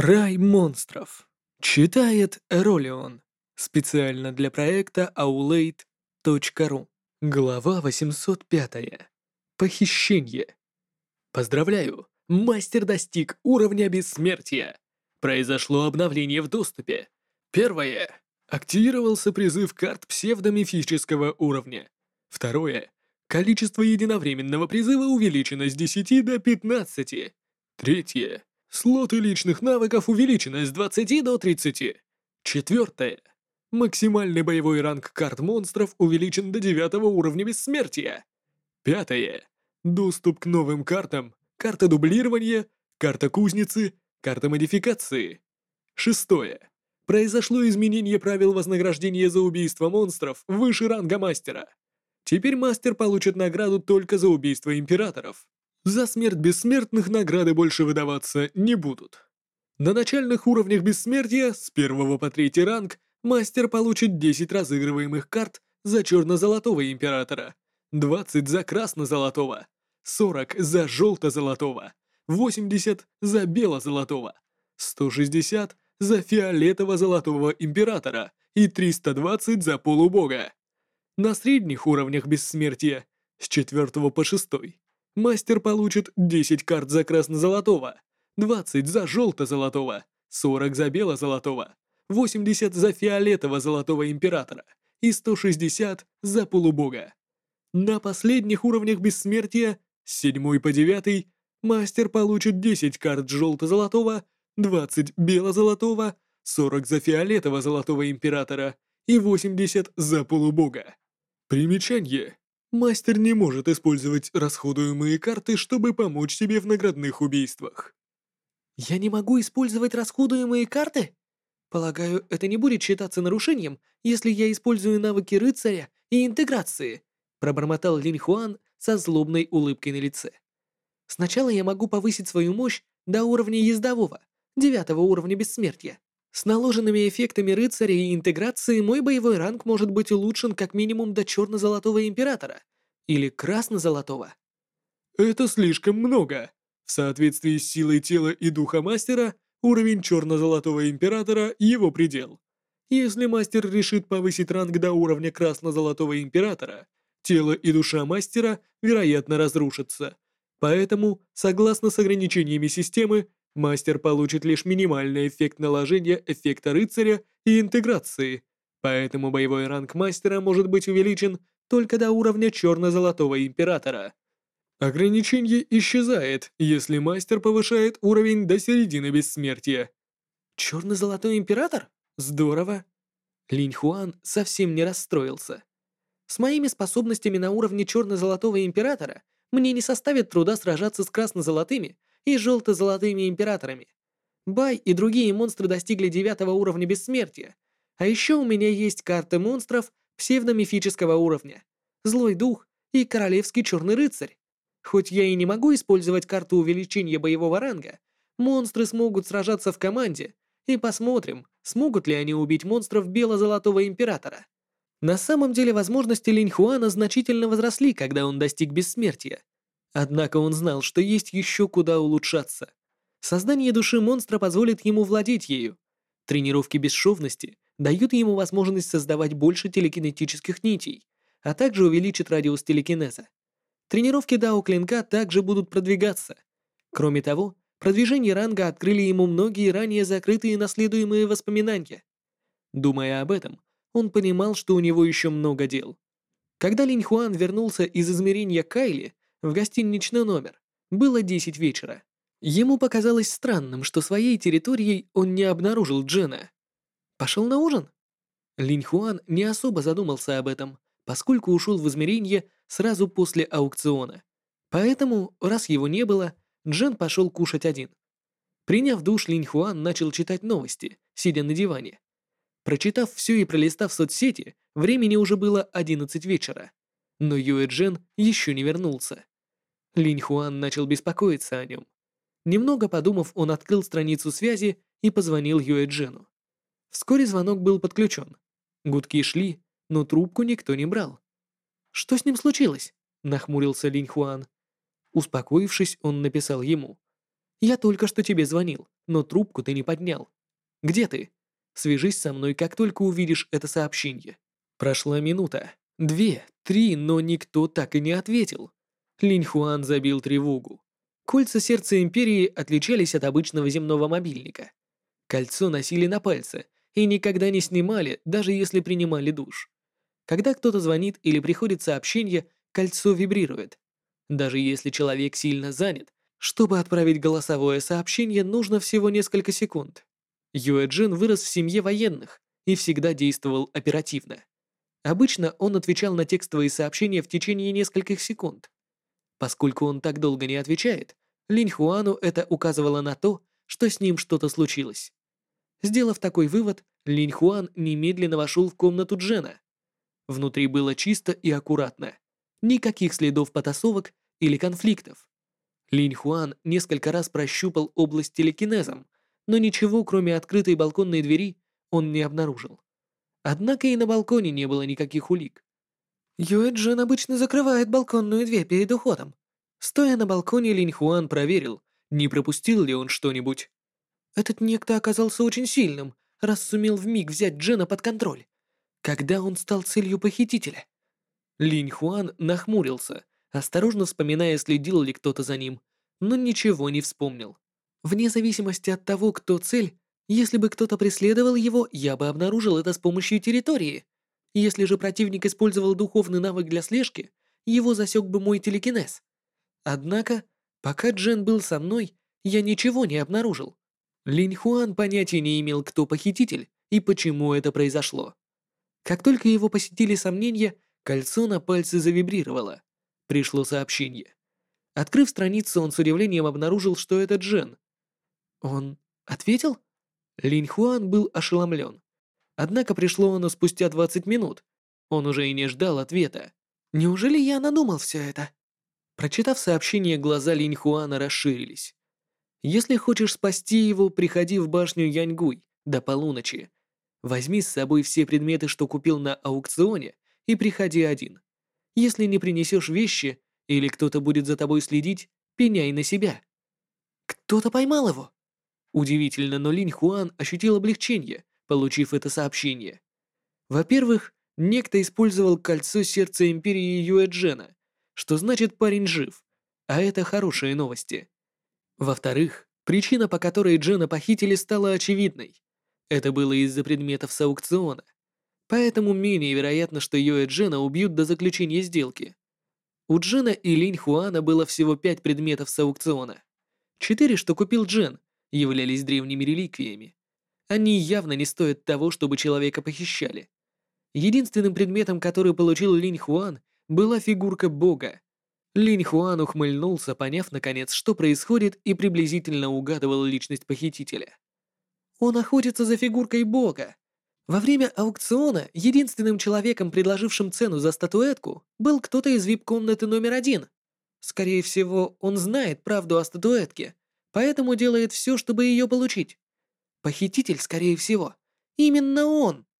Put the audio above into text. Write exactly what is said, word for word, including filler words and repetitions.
Рай монстров. Читает Эролион. Специально для проекта аулейт точка ру. Глава восемьсот пятая. Похищение. Поздравляю, мастер достиг уровня бессмертия. Произошло обновление в доступе. Первое. Активировался призыв карт псевдомифического уровня. Второе. Количество единовременного призыва увеличено с десяти до пятнадцати. Третье. Слоты личных навыков увеличены с двадцати до тридцати. Четвертое. Максимальный боевой ранг карт монстров увеличен до девятого уровня бессмертия. Пятое. Доступ к новым картам, карта дублирования, карта кузницы, карта модификации. Шестое. Произошло изменение правил вознаграждения за убийство монстров выше ранга мастера. Теперь мастер получит награду только за убийство императоров. За смерть бессмертных награды больше выдаваться не будут. На начальных уровнях бессмертия с первого по третий ранг мастер получит десять разыгрываемых карт за черно-золотого императора, двадцать за красно-золотого, сорок за желто-золотого, восемьдесят за бело-золотого, сто шестьдесят за фиолетово-золотого императора и триста двадцать за полубога. На средних уровнях бессмертия с четвертого по шестой мастер получит десять карт за красно-золотого, двадцать за желто-золотого, сорок за бело-золотого, восемьдесят за фиолетово-золотого императора и сто шестьдесят за полубога. На последних уровнях бессмертия с седьмой по девятый мастер получит десять карт желто-золотого, двадцать бело-золотого, сорок за фиолетово-золотого императора и восемьдесят за полубога. Примечание. Мастер не может использовать расходуемые карты, чтобы помочь себе в наградных убийствах. Я не могу использовать расходуемые карты? Полагаю, это не будет считаться нарушением, если я использую навыки рыцаря и интеграции, пробормотал Линь Хуан со злобной улыбкой на лице. Сначала я могу повысить свою мощь до уровня ездового, девятого уровня бессмертия. С наложенными эффектами рыцаря и интеграции мой боевой ранг может быть улучшен как минимум до черно-золотого императора или красно-золотого. Это слишком много. В соответствии с силой тела и духа мастера, уровень черно-золотого императора — его предел. Если мастер решит повысить ранг до уровня красно-золотого императора, тело и душа мастера, вероятно, разрушатся. Поэтому, согласно с ограничениями системы, мастер получит лишь минимальный эффект наложения эффекта рыцаря и интеграции, поэтому боевой ранг мастера может быть увеличен только до уровня черно-золотого императора. Ограничение исчезает, если мастер повышает уровень до середины бессмертия. Черно-золотой император? Здорово. Линь Хуан совсем не расстроился. С моими способностями на уровне черно-золотого императора мне не составит труда сражаться с красно-золотыми и желто-золотыми императорами. Бай и другие монстры достигли девятого уровня бессмертия, а еще у меня есть карты монстров псевдомифического уровня, Злой Дух и Королевский Черный Рыцарь. Хоть я и не могу использовать карту увеличения боевого ранга, монстры смогут сражаться в команде, и посмотрим, смогут ли они убить монстров бело-золотого императора. На самом деле возможности Линь Хуана значительно возросли, когда он достиг бессмертия. Однако он знал, что есть еще куда улучшаться. Создание души монстра позволит ему владеть ею. Тренировки бесшовности дают ему возможность создавать больше телекинетических нитей, а также увеличит радиус телекинеза. Тренировки Дао-клинка также будут продвигаться. Кроме того, продвижение ранга открыли ему многие ранее закрытые наследуемые воспоминания. Думая об этом, он понимал, что у него еще много дел. Когда Линь Хуан вернулся из измерения Кайли в гостиничный номер, было десять вечера. Ему показалось странным, что своей территорией он не обнаружил Джена. Пошел на ужин? Линь Хуан не особо задумался об этом, поскольку ушел в измерение сразу после аукциона. Поэтому, раз его не было, Джен пошел кушать один. Приняв душ, Линь Хуан начал читать новости, сидя на диване. Прочитав все и пролистав соцсети, времени уже было одиннадцать вечера. Но Юэ Джен еще не вернулся. Линь Хуан начал беспокоиться о нем. Немного подумав, он открыл страницу связи и позвонил Юэ Джену. Вскоре звонок был подключен. Гудки шли, но трубку никто не брал. «Что с ним случилось?» — нахмурился Линь Хуан. Успокоившись, он написал ему. «Я только что тебе звонил. но трубку ты не поднял. Где ты? Свяжись со мной, как только увидишь это сообщение». Прошла минута, две, три, но никто так и не ответил. Линь Хуан забил тревогу. Кольца сердца Империи отличались от обычного земного мобильника. Кольцо носили на пальце и никогда не снимали, даже если принимали душ. Когда кто-то звонит или приходит сообщение, кольцо вибрирует. Даже если человек сильно занят, чтобы отправить голосовое сообщение, нужно всего несколько секунд. Юэ Джин вырос в семье военных и всегда действовал оперативно. Обычно он отвечал на текстовые сообщения в течение нескольких секунд. Поскольку он так долго не отвечает, Линь Хуану это указывало на то, что с ним что-то случилось. Сделав такой вывод, Линь Хуан немедленно вошел в комнату Джена. Внутри было чисто и аккуратно. Никаких следов потасовок или конфликтов. Линь Хуан несколько раз прощупал область телекинезом, но ничего, кроме открытой балконной двери, он не обнаружил. Однако и на балконе не было никаких улик. Юэ Джин обычно закрывает балконную дверь перед уходом. Стоя на балконе, Линь Хуан проверил, не пропустил ли он что-нибудь. Этот некто оказался очень сильным, раз сумел вмиг взять Джена под контроль. Когда он стал целью похитителя? Линь Хуан нахмурился, осторожно вспоминая, следил ли кто-то за ним, но ничего не вспомнил. Вне зависимости от того, кто цель, если бы кто-то преследовал его, я бы обнаружил это с помощью территории. Если же противник использовал духовный навык для слежки, его засек бы мой телекинез. Однако, пока Джен был со мной, я ничего не обнаружил. Линь Хуан понятия не имел, кто похититель и почему это произошло. Как только его посетили сомнения, кольцо на пальце завибрировало. Пришло сообщение. Открыв страницу, он с удивлением обнаружил, что это Джен. Он ответил? Линь Хуан был ошеломлен. Однако пришло оно спустя двадцать минут. Он уже и не ждал ответа. Неужели я надумал все это? Прочитав сообщение, глаза Линь Хуана расширились. Если хочешь спасти его, приходи в башню Яньгуй до полуночи. Возьми с собой все предметы, что купил на аукционе, и приходи один. Если не принесешь вещи, или кто-то будет за тобой следить, пеняй на себя. Кто-то поймал его. Удивительно, но Линь Хуан ощутил облегчение, получив это сообщение. Во-первых, некто использовал кольцо сердца Империи Юэ Джена, что значит парень жив, а это хорошие новости. Во-вторых, причина, по которой Джена похитили, стала очевидной. Это было из-за предметов с аукциона. Поэтому менее вероятно, что Юэ Джена убьют до заключения сделки. У Джена и Линь Хуана было всего пять предметов с аукциона. Четыре, что купил Джен, являлись древними реликвиями. Они явно не стоят того, чтобы человека похищали. Единственным предметом, который получил Линь Хуан, была фигурка бога. Линь Хуан ухмыльнулся, поняв наконец, что происходит, и приблизительно угадывал личность похитителя. Он охотится за фигуркой бога. Во время аукциона единственным человеком, предложившим цену за статуэтку, был кто-то из вип-комнаты номер один. Скорее всего, он знает правду о статуэтке, поэтому делает все, чтобы ее получить. Похититель, скорее всего, именно он.